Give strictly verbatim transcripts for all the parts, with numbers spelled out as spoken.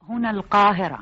هنا القاهرة.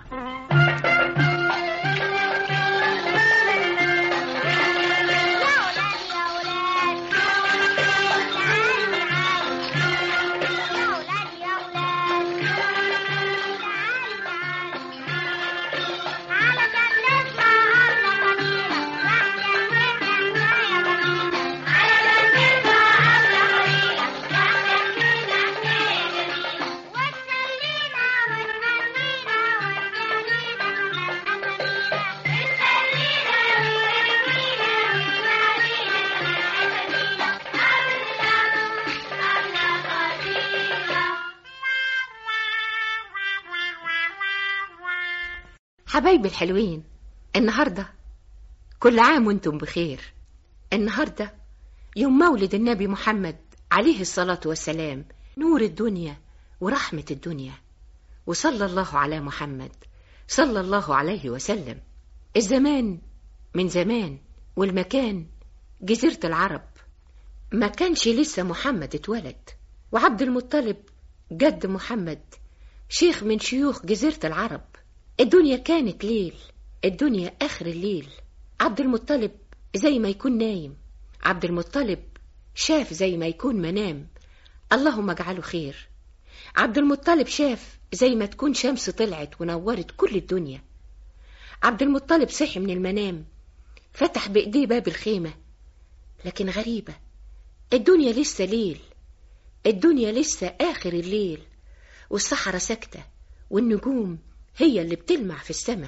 حبايبي الحلوين، النهاردة كل عام وانتم بخير. النهاردة يوم مولد النبي محمد عليه الصلاة والسلام، نور الدنيا ورحمة الدنيا، وصلى الله على محمد صلى الله عليه وسلم. الزمان من زمان والمكان جزيرة العرب، ما كانش لسه محمد اتولد، وعبد المطلب جد محمد شيخ من شيوخ جزيرة العرب. الدنيا كانت ليل، الدنيا آخر الليل. عبد المطلب زي ما يكون نايم، عبد المطلب شاف زي ما يكون منام، اللهم اجعله خير. عبد المطلب شاف زي ما تكون شمس طلعت ونورت كل الدنيا. عبد المطلب صحي من المنام، فتح بإيديه باب الخيمة، لكن غريبة، الدنيا لسه ليل، الدنيا لسه آخر الليل، والصحراء ساكتة والنجوم هي اللي بتلمع في السماء،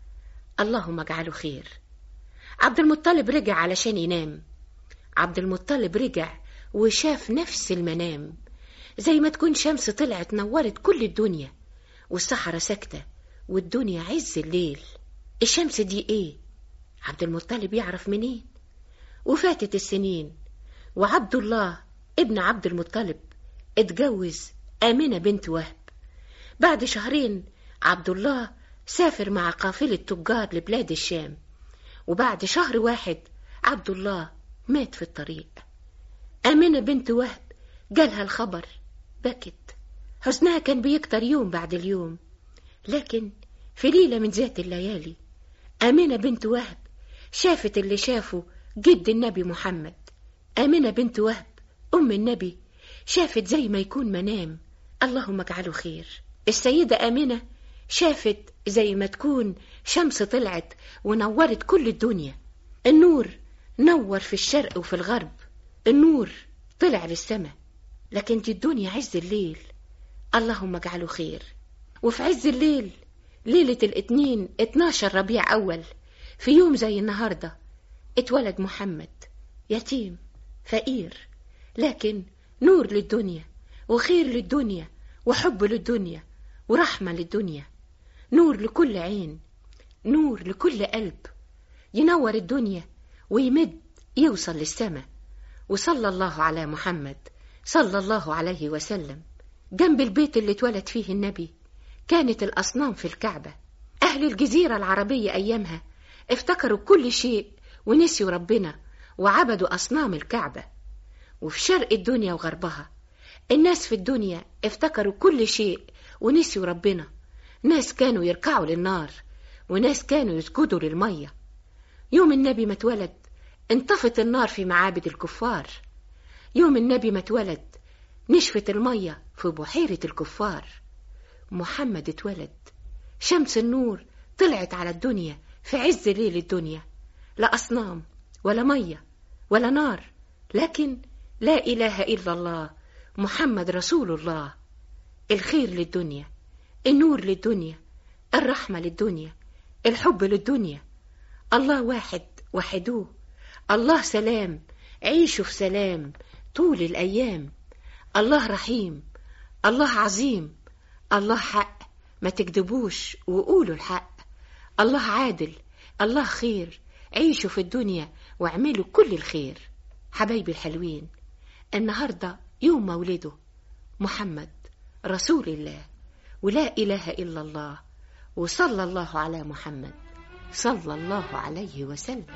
اللهم اجعله خير. عبد المطلب رجع علشان ينام. عبد المطلب رجع وشاف نفس المنام، زي ما تكون شمس طلعت نورت كل الدنيا، والصحراء ساكتة والدنيا عز الليل. الشمس دي ايه؟ عبد المطلب يعرف منين؟ وفاتت السنين، وعبد الله ابن عبد المطلب اتجوز آمنة بنت وهب. بعد شهرين عبد الله سافر مع قافلة تجار لبلاد الشام، وبعد شهر واحد عبد الله مات في الطريق. آمنة بنت وهب جالها الخبر، بكت، حزنها كان بيكتر يوم بعد اليوم. لكن في ليلة من ذات الليالي آمنة بنت وهب شافت اللي شافه جد النبي محمد. آمنة بنت وهب أم النبي شافت زي ما يكون منام، اللهم اجعله خير. السيدة آمنة شافت زي ما تكون شمس طلعت ونورت كل الدنيا. النور نور في الشرق وفي الغرب، النور طلع للسماء، لكن دي الدنيا عز الليل، اللهم اجعله خير. وفي عز الليل ليلة الاثنين اتناشر ربيع أول، في يوم زي النهاردة اتولد محمد، يتيم فقير، لكن نور للدنيا وخير للدنيا وحب للدنيا ورحمة للدنيا، نور لكل عين، نور لكل قلب، ينور الدنيا ويمد يوصل للسماء. وصلى الله على محمد صلى الله عليه وسلم. جنب البيت اللي اتولد فيه النبي كانت الأصنام في الكعبة. أهل الجزيرة العربية أيامها افتكروا كل شيء ونسيوا ربنا وعبدوا أصنام الكعبة. وفي شرق الدنيا وغربها الناس في الدنيا افتكروا كل شيء ونسيوا ربنا، ناس كانوا يركعوا للنار وناس كانوا يسجدوا للمية. يوم النبي ما اتولد انطفت النار في معابد الكفار، يوم النبي ما اتولد نشفت المية في بحيرة الكفار. محمد اتولد، شمس النور طلعت على الدنيا في عز ليل الدنيا، لا أصنام ولا مية ولا نار، لكن لا إله إلا الله محمد رسول الله. الخير للدنيا، النور للدنيا، الرحمة للدنيا، الحب للدنيا. الله واحد وحدوه، الله سلام عيشوا في سلام طول الأيام. الله رحيم، الله عظيم، الله حق ما تكذبوش وقولوا الحق. الله عادل، الله خير، عيشوا في الدنيا واعملوا كل الخير. حبايبي الحلوين، النهاردة يوم مولده محمد رسول الله، ولا إله إلا الله، وصلى الله على محمد صلى الله عليه وسلم.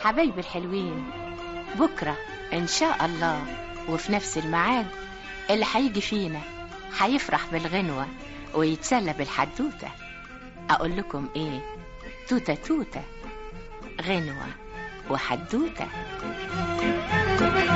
حبايبي الحلوين، بكرة إن شاء الله وفي نفس الميعاد اللي هيجي فينا هيفرح بالغنوة ويتسلى بالحدوتة. أقول لكم إيه؟ توتة توتة، غنوة وحدوتة.